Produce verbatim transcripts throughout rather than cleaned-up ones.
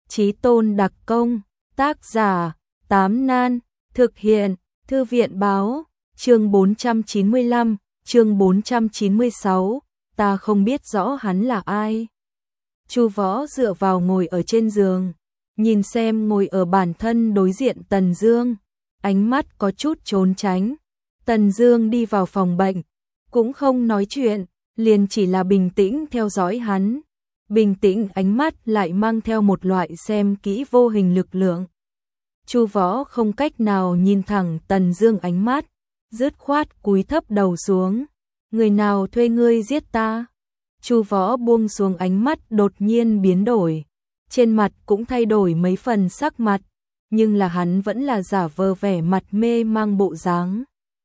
Chí tôn đặc công, tác giả, Tám Nan, thực hiện, Thư viện báo, chương bốn trăm chín mươi lăm, chương bốn trăm chín mươi sáu, ta không biết rõ hắn là ai. Chu Võ dựa vào ngồi ở trên giường, nhìn xem ngồi ở bản thân đối diện Tần Dương, ánh mắt có chút trốn tránh. Tần Dương đi vào phòng bệnh, cũng không nói chuyện, liền chỉ là bình tĩnh theo dõi hắn. Bình tĩnh ánh mắt lại mang theo một loại xem kỹ vô hình lực lượng. Chu Võ không cách nào nhìn thẳng Tần Dương ánh mắt, dứt khoát cúi thấp đầu xuống. Người nào thuê ngươi giết ta? Chu Võ buông xuống ánh mắt đột nhiên biến đổi, trên mặt cũng thay đổi mấy phần sắc mặt, nhưng là hắn vẫn là giả vờ vẻ mặt mê mang bộ dáng.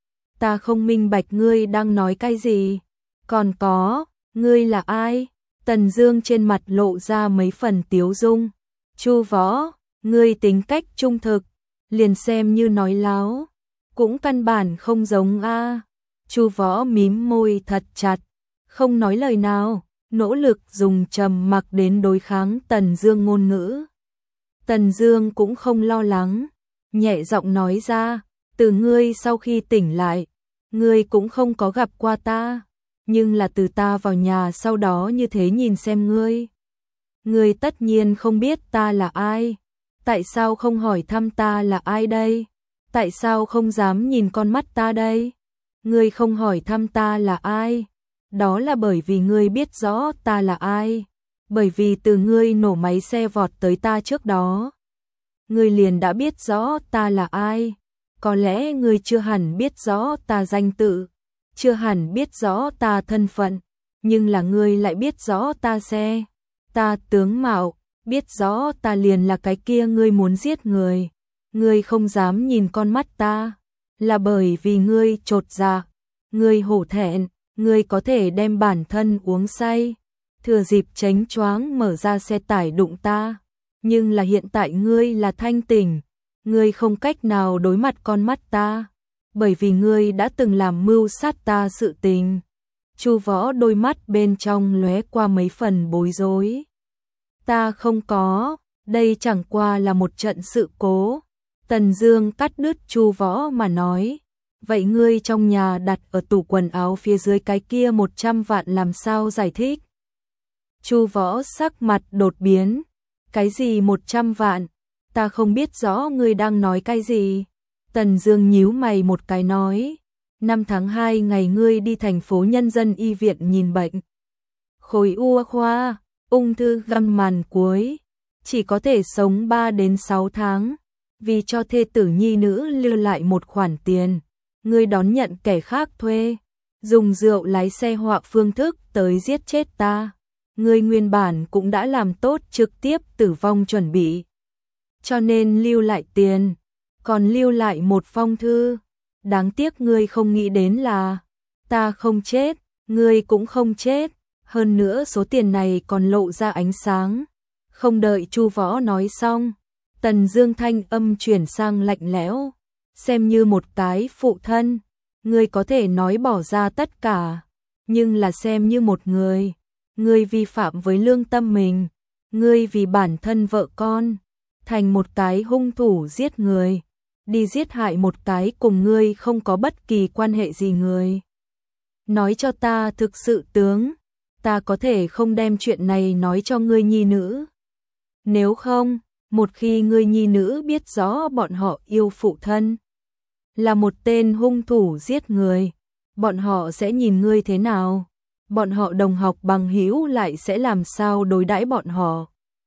Ta không minh bạch ngươi đang nói cái gì, còn có, ngươi là ai? Tần Dương trên mặt lộ ra mấy phần tiếu dung. Chu Võ, ngươi tính cách trung thực, liền xem như nói láo, cũng căn bản không giống a. Chu Võ mím môi thật chặt, không nói lời nào, nỗ lực dùng trầm mặc đến đối kháng Tần Dương ngôn ngữ. Tần Dương cũng không lo lắng, nhẹ giọng nói ra, từ ngươi sau khi tỉnh lại, ngươi cũng không có gặp qua ta, nhưng là từ ta vào nhà sau đó như thế nhìn xem ngươi. Ngươi tất nhiên không biết ta là ai, tại sao không hỏi thăm ta là ai đây? Tại sao không dám nhìn con mắt ta đây? Ngươi không hỏi thăm ta là ai, đó là bởi vì ngươi biết rõ ta là ai, bởi vì từ ngươi nổ máy xe vọt tới ta trước đó, ngươi liền đã biết rõ ta là ai. Có lẽ ngươi chưa hẳn biết rõ ta danh tự, chưa hẳn biết rõ ta thân phận, nhưng là ngươi lại biết rõ ta xe, ta tướng mạo, biết rõ ta liền là cái kia ngươi muốn giết người. Ngươi không dám nhìn con mắt ta, là bởi vì ngươi chột dạ, ngươi hổ thẹn, ngươi có thể đem bản thân uống say, thừa dịp chánh choáng mở ra xe tải đụng ta, nhưng là hiện tại ngươi là thanh tỉnh, ngươi không cách nào đối mặt con mắt ta, bởi vì ngươi đã từng làm mưu sát ta sự tình. Chu Võ đôi mắt bên trong lóe qua mấy phần bối rối. Ta không có, đây chẳng qua là một trận sự cố. Tần Dương cắt đứt Chu Võ mà nói, vậy ngươi trong nhà đặt ở tủ quần áo phía dưới cái kia một trăm vạn làm sao giải thích? Chu Võ sắc mặt đột biến, cái gì một trăm vạn? Ta không biết rõ ngươi đang nói cái gì. Tần Dương nhíu mày một cái nói, năm tháng hai ngày ngươi đi thành phố Nhân dân y viện nhìn bệnh. Khối u khoa, ung thư gan màn cuối, chỉ có thể sống ba đến sáu tháng, vì cho thê tử nhi nữ lưu lại một khoản tiền, ngươi đón nhận kẻ khác thuê, dùng rượu lái xe hoặc phương thức tới giết chết ta. Ngươi nguyên bản cũng đã làm tốt trực tiếp tử vong chuẩn bị, cho nên lưu lại tiền, còn lưu lại một phong thư. Đáng tiếc ngươi không nghĩ đến là ta không chết, ngươi cũng không chết, hơn nữa số tiền này còn lộ ra ánh sáng. Không đợi Chu Võ nói xong, Tần Dương thanh âm chuyển sang lạnh lẽo, xem như một cái phụ thân, ngươi có thể nói bỏ ra tất cả, nhưng là xem như một người, ngươi vi phạm với lương tâm mình, ngươi vì bản thân vợ con, thành một cái hung thủ giết người, đi giết hại một cái cùng ngươi không có bất kỳ quan hệ gì người. Nói cho ta thực sự tướng, ta có thể không đem chuyện này nói cho ngươi nhi nữ. Nếu không, một khi ngươi nhi nữ biết rõ bọn họ yêu phụ thân, là một tên hung thủ giết người, bọn họ sẽ nhìn ngươi thế nào? Bọn họ đồng học bằng hữu lại sẽ làm sao đối đãi bọn họ?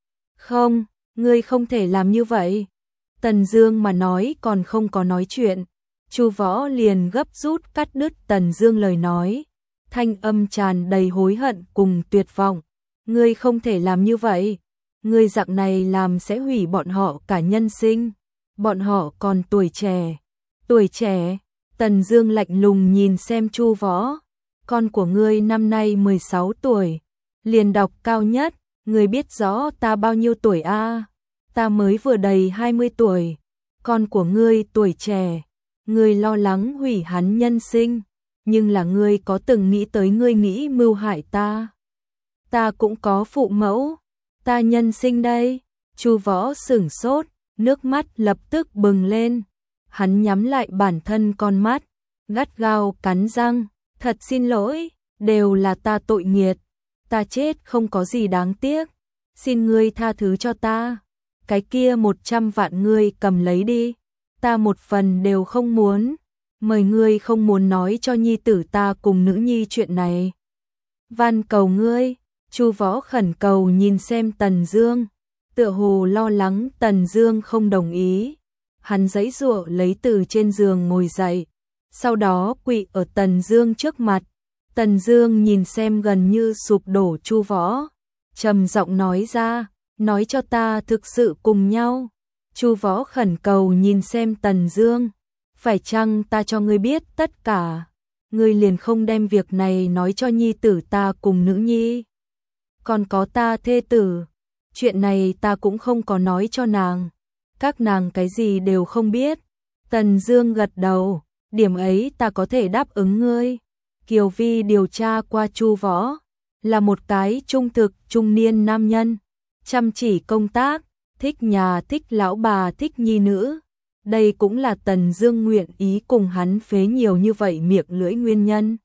Không, ngươi không thể làm như vậy. Tần Dương mà nói còn không có nói chuyện, Chu Võ liền gấp rút cắt đứt Tần Dương lời nói, thanh âm tràn đầy hối hận cùng tuyệt vọng. Ngươi không thể làm như vậy, ngươi dạng này làm sẽ hủy bọn họ cả nhân sinh, bọn họ còn tuổi trẻ. Tuổi trẻ? Tần Dương lạnh lùng nhìn xem Chu Võ, con của ngươi năm nay mười sáu tuổi, liền đọc cao nhất, ngươi biết rõ ta bao nhiêu tuổi a? À? Ta mới vừa đầy hai mươi tuổi, con của ngươi tuổi trẻ, ngươi lo lắng hủy hắn nhân sinh, nhưng là ngươi có từng nghĩ tới ngươi nghĩ mưu hại ta? Ta cũng có phụ mẫu, ta nhân sinh đây, Chu Võ sửng sốt, nước mắt lập tức bừng lên. Hắn nhắm lại bản thân con mắt, gắt gao cắn răng, thật xin lỗi, đều là ta tội nghiệt, ta chết không có gì đáng tiếc, xin ngươi tha thứ cho ta, cái kia một trăm vạn ngươi cầm lấy đi, ta một phần đều không muốn, mời ngươi không muốn nói cho nhi tử ta cùng nữ nhi chuyện này. Van cầu ngươi, Chu Võ khẩn cầu nhìn xem Tần Dương, tựa hồ lo lắng Tần Dương không đồng ý. Hắn giãy giụa lấy từ trên giường ngồi dậy, sau đó quỳ ở Tần Dương trước mặt. Tần Dương nhìn xem gần như sụp đổ Chu Võ, trầm giọng nói ra, nói cho ta thực sự cùng nhau. Chu Võ khẩn cầu nhìn xem Tần Dương, phải chăng ta cho ngươi biết tất cả, ngươi liền không đem việc này nói cho nhi tử ta cùng nữ nhi. Còn có ta thê tử, chuyện này ta cũng không có nói cho nàng, các nàng cái gì đều không biết. Tần Dương gật đầu, điểm ấy ta có thể đáp ứng ngươi. Kiều Vi điều tra qua Chu Võ, là một cái trung thực trung niên nam nhân, chăm chỉ công tác, thích nhà thích lão bà thích nhi nữ. Đây cũng là Tần Dương nguyện ý cùng hắn phế nhiều như vậy miệng lưỡi nguyên nhân.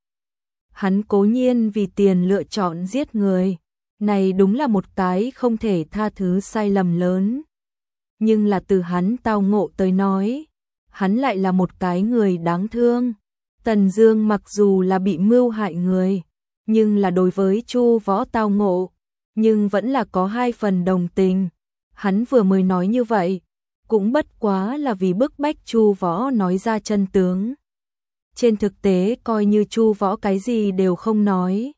Hắn cố nhiên vì tiền lựa chọn giết người, này đúng là một cái không thể tha thứ sai lầm lớn. Nhưng là từ hắn tao ngộ tới nói, hắn lại là một cái người đáng thương. Tần Dương mặc dù là bị mưu hại người, nhưng là đối với Chu Võ tao ngộ, nhưng vẫn là có hai phần đồng tình. Hắn vừa mới nói như vậy, cũng bất quá là vì bức bách Chu Võ nói ra chân tướng. Trên thực tế coi như Chu Võ cái gì đều không nói,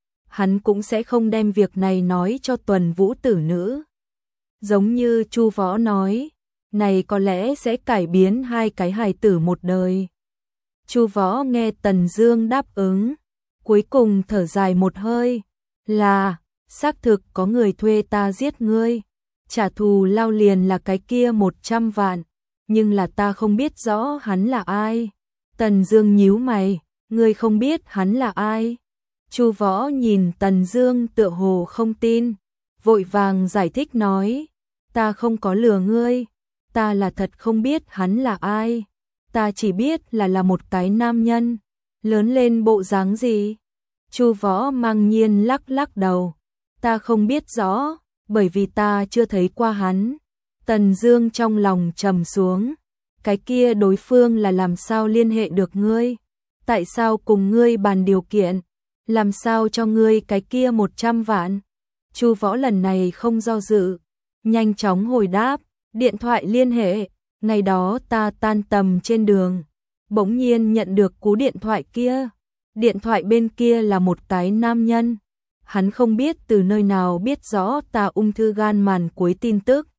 hắn cũng sẽ không đem việc này nói cho Tuần Vũ tử nữ. Giống như Chu Võ nói, này có lẽ sẽ cải biến hai cái hài tử một đời. Chu Võ nghe Tần Dương đáp ứng, cuối cùng thở dài một hơi, là, xác thực có người thuê ta giết ngươi, trả thù lao liền là cái kia một trăm vạn, nhưng là ta không biết rõ hắn là ai. Tần Dương nhíu mày, ngươi không biết hắn là ai? Chu Võ nhìn Tần Dương tựa hồ không tin, vội vàng giải thích nói, ta không có lừa ngươi, ta là thật không biết hắn là ai, ta chỉ biết là là một cái nam nhân, lớn lên bộ dáng gì? Chu Võ mang nhiên lắc lắc đầu, ta không biết rõ, bởi vì ta chưa thấy qua hắn. Tần Dương trong lòng trầm xuống, cái kia đối phương là làm sao liên hệ được ngươi? Tại sao cùng ngươi bàn điều kiện? Làm sao cho ngươi cái kia một trăm vạn? Chu Võ lần này không do dự, nhanh chóng hồi đáp, điện thoại liên hệ, ngày đó ta tan tầm trên đường, bỗng nhiên nhận được cú điện thoại kia. Điện thoại bên kia là một cái nam nhân, hắn không biết từ nơi nào biết rõ ta ung thư gan màn cuối tin tức.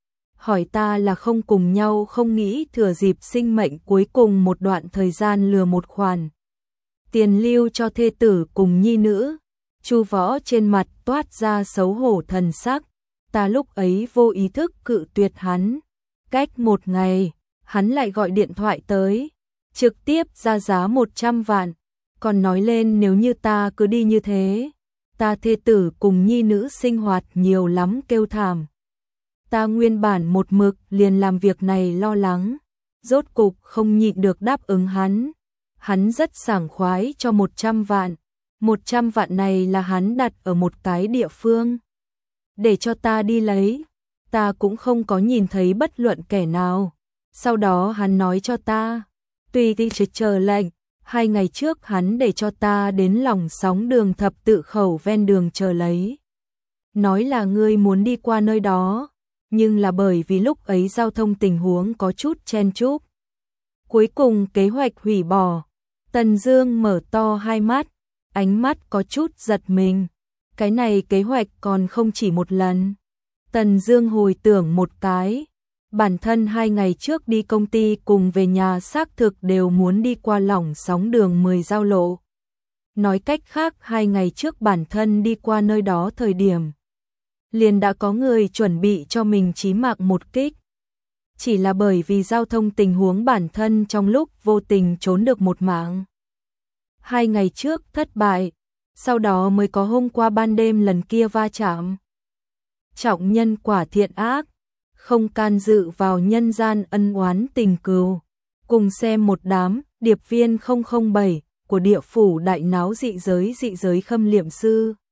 Hỏi ta là không cùng nhau không nghĩ thừa dịp sinh mệnh cuối cùng một đoạn thời gian lừa một khoản tiền lưu cho thê tử cùng nhi nữ. Chu Võ trên mặt toát ra xấu hổ thần sắc, ta lúc ấy vô ý thức cự tuyệt hắn. Cách một ngày, hắn lại gọi điện thoại tới, trực tiếp ra giá một trăm vạn, còn nói lên nếu như ta cứ đi như thế, ta thê tử cùng nhi nữ sinh hoạt nhiều lắm kêu thảm. Ta nguyên bản một mực liền làm việc này lo lắng, rốt cục không nhịn được đáp ứng hắn. Hắn rất sảng khoái cho một trăm vạn, một trăm vạn này là hắn đặt ở một cái địa phương, để cho ta đi lấy, ta cũng không có nhìn thấy bất luận kẻ nào. Sau đó hắn nói cho ta, tùy đi chờ lệnh, hai ngày trước hắn để cho ta đến lòng sóng đường thập tự khẩu ven đường chờ lấy. Nói là ngươi muốn đi qua nơi đó, nhưng là bởi vì lúc ấy giao thông tình huống có chút chen chúc, cuối cùng kế hoạch hủy bỏ. Tần Dương mở to hai mắt, ánh mắt có chút giật mình. Cái này kế hoạch còn không chỉ một lần. Tần Dương hồi tưởng một cái, bản thân hai ngày trước đi công ty cùng về nhà xác thực đều muốn đi qua lỏng sóng đường mười giao lộ. Nói cách khác hai ngày trước bản thân đi qua nơi đó thời điểm, liền đã có người chuẩn bị cho mình chí mạng một kích. Chỉ là bởi vì giao thông tình huống bản thân trong lúc vô tình trốn được một mạng. Hai ngày trước thất bại, sau đó mới có hôm qua ban đêm lần kia va chạm. trọng nhân quả thiện ác, không can dự vào nhân gian ân oán tình cừu. Cùng xem một đám điệp viên không không bảy của địa phủ đại náo dị giới dị giới khâm liệm sư.